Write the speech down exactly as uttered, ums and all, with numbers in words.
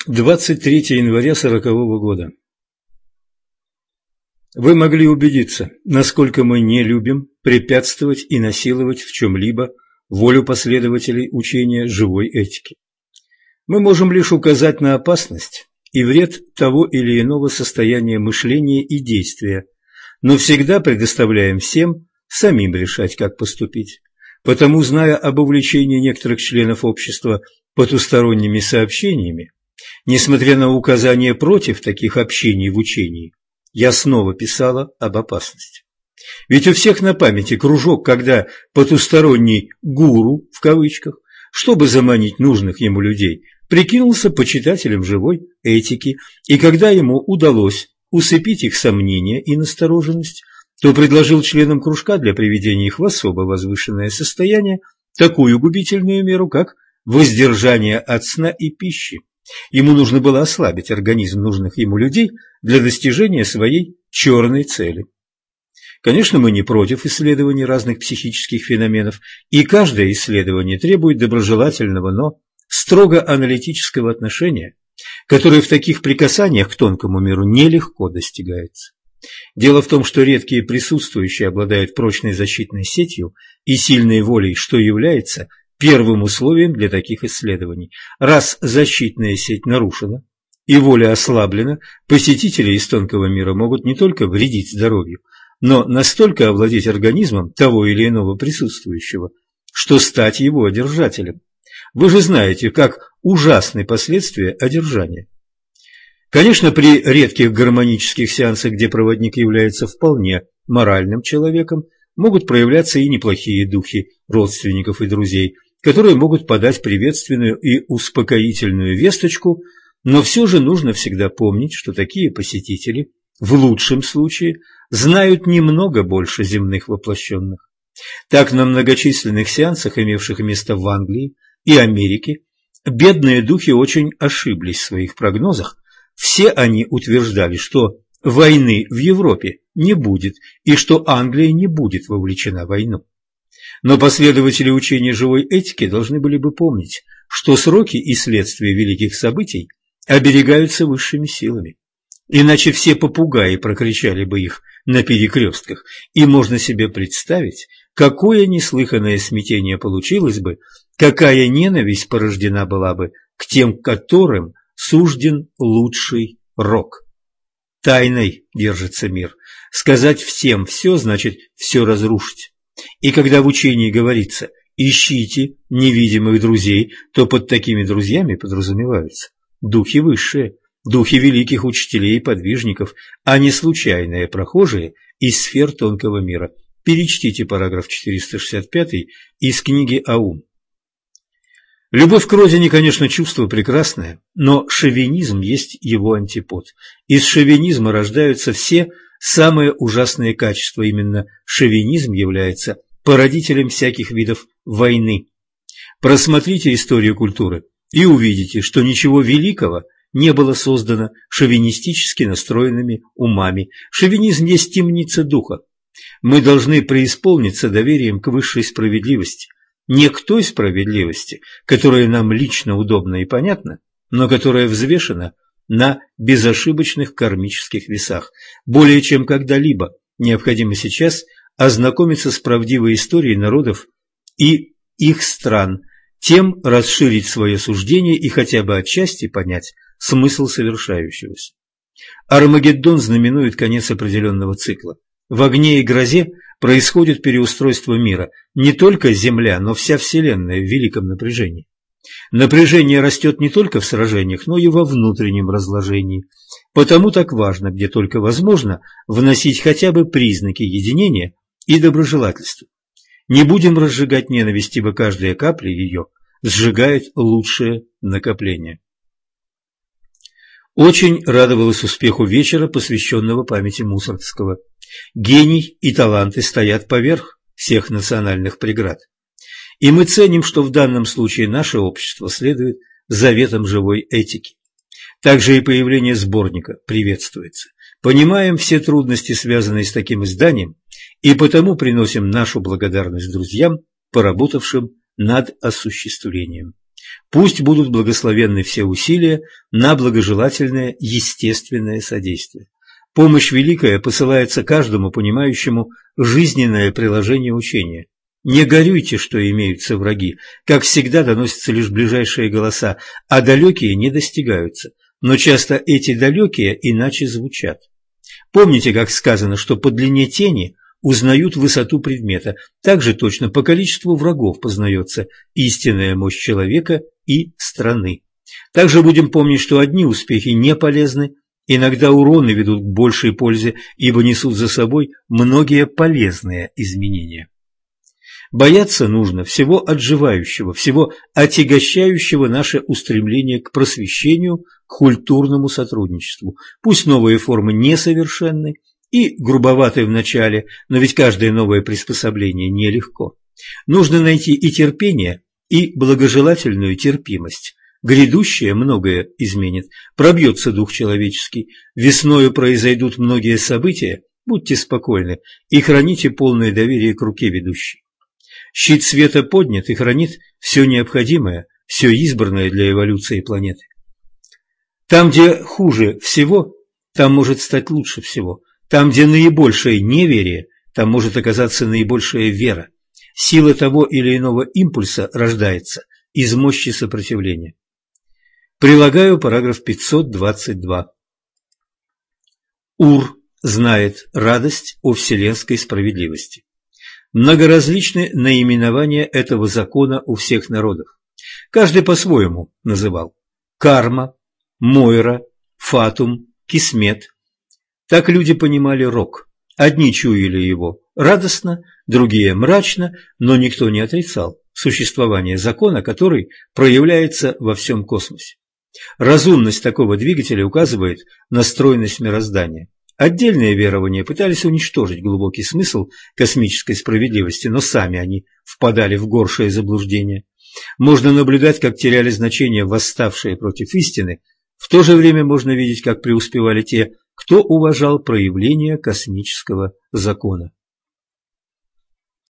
двадцать третьего января сорокового года. Вы могли убедиться, насколько мы не любим препятствовать и насиловать в чем-либо волю последователей учения живой этики. Мы можем лишь указать на опасность и вред того или иного состояния мышления и действия, но всегда предоставляем всем самим решать, как поступить. Потому, зная об увлечении некоторых членов общества потусторонними сообщениями, несмотря на указания против таких общений в учении, я снова писала об опасности. Ведь у всех на памяти кружок, когда потусторонний «гуру» в кавычках, чтобы заманить нужных ему людей, прикинулся почитателем живой этики, и когда ему удалось усыпить их сомнения и настороженность, то предложил членам кружка для приведения их в особо возвышенное состояние такую губительную меру, как воздержание от сна и пищи. Ему нужно было ослабить организм нужных ему людей для достижения своей черной цели. Конечно, мы не против исследований разных психических феноменов, и каждое исследование требует доброжелательного, но строго аналитического отношения, которое в таких прикасаниях к тонкому миру нелегко достигается. Дело в том, что редкие присутствующие обладают прочной защитной сетью и сильной волей, что является первым условием для таких исследований. Раз защитная сеть нарушена и воля ослаблена, посетители из тонкого мира могут не только вредить здоровью, но настолько овладеть организмом того или иного присутствующего, что стать его одержателем. Вы же знаете, как ужасны последствия одержания. Конечно, при редких гармонических сеансах, где проводник является вполне моральным человеком, могут проявляться и неплохие духи родственников и друзей, которые могут подать приветственную и успокоительную весточку, но все же нужно всегда помнить, что такие посетители, в лучшем случае, знают немного больше земных воплощенных. Так, на многочисленных сеансах, имевших место в Англии и Америке, бедные духи очень ошиблись в своих прогнозах. Все они утверждали, что войны в Европе не будет и что Англия не будет вовлечена в войну. Но последователи учения живой этики должны были бы помнить, что сроки и следствия великих событий оберегаются высшими силами. Иначе все попугаи прокричали бы их на перекрестках, и можно себе представить, какое неслыханное смятение получилось бы, какая ненависть порождена была бы к тем, которым сужден лучший рок. Тайной держится мир. Сказать всем все значит все разрушить. И когда в учении говорится «ищите невидимых друзей», то под такими друзьями подразумеваются духи высшие, духи великих учителей и подвижников, а не случайные прохожие из сфер тонкого мира. Перечтите параграф четыреста шестьдесят пять из книги «Аум». Любовь к родине, конечно, чувство прекрасное, но шовинизм есть его антипод. Из шовинизма рождаются все самые ужасные качества. Именно шовинизм является породителем всяких видов войны. Просмотрите историю культуры и увидите, что ничего великого не было создано шовинистически настроенными умами. Шовинизм есть темница духа. Мы должны преисполниться доверием к высшей справедливости. Не к той справедливости, которая нам лично удобна и понятна, но которая взвешена на безошибочных кармических весах. Более чем когда-либо необходимо сейчас ознакомиться с правдивой историей народов и их стран, тем расширить свое суждение и хотя бы отчасти понять смысл совершающегося. Армагеддон знаменует конец определенного цикла. В огне и грозе происходит переустройство мира. Не только Земля, но вся Вселенная в великом напряжении. Напряжение растет не только в сражениях, но и во внутреннем разложении. Потому так важно, где только возможно, вносить хотя бы признаки единения и доброжелательства. Не будем разжигать ненависть, ибо каждая капля ее сжигает лучшее накопление. Очень радовалась успеху вечера, посвященного памяти Мусоргского. Гений и таланты стоят поверх всех национальных преград. И мы ценим, что в данном случае наше общество следует заветам живой этики. Также и появление сборника приветствуется. Понимаем все трудности, связанные с таким изданием, и потому приносим нашу благодарность друзьям, поработавшим над осуществлением. Пусть будут благословенны все усилия на благожелательное естественное содействие. Помощь великая посылается каждому понимающему жизненное приложение учения. Не горюйте, что имеются враги, как всегда доносятся лишь ближайшие голоса, а далекие не достигаются, но часто эти далекие иначе звучат. Помните, как сказано, что по длине тени узнают высоту предмета, так же точно по количеству врагов познается истинная мощь человека и страны. Также будем помнить, что одни успехи не полезны, иногда уроны ведут к большей пользе, ибо несут за собой многие полезные изменения. Бояться нужно всего отживающего, всего отягощающего наше устремление к просвещению, к культурному сотрудничеству. Пусть новые формы несовершенны и грубоваты в начале, но ведь каждое новое приспособление нелегко. Нужно найти и терпение, и благожелательную терпимость. Грядущее многое изменит, пробьется дух человеческий, весною произойдут многие события, будьте спокойны и храните полное доверие к руке ведущей. Щит света поднят и хранит все необходимое, все избранное для эволюции планеты. Там, где хуже всего, там может стать лучше всего. Там, где наибольшее неверие, там может оказаться наибольшая вера. Сила того или иного импульса рождается из мощи сопротивления. Прилагаю параграф пятьсот двадцать два. Ур знает радость о вселенской справедливости. Многоразличны наименования этого закона у всех народов. Каждый по-своему называл. Карма, Мойра, Фатум, Кисмет. Так люди понимали рок. Одни чуяли его радостно, другие мрачно, но никто не отрицал существование закона, который проявляется во всем космосе. Разумность такого двигателя указывает на стройность мироздания. Отдельные верования пытались уничтожить глубокий смысл космической справедливости, но сами они впадали в горшее заблуждение. Можно наблюдать, как теряли значение восставшие против истины, в то же время можно видеть, как преуспевали те, кто уважал проявления космического закона.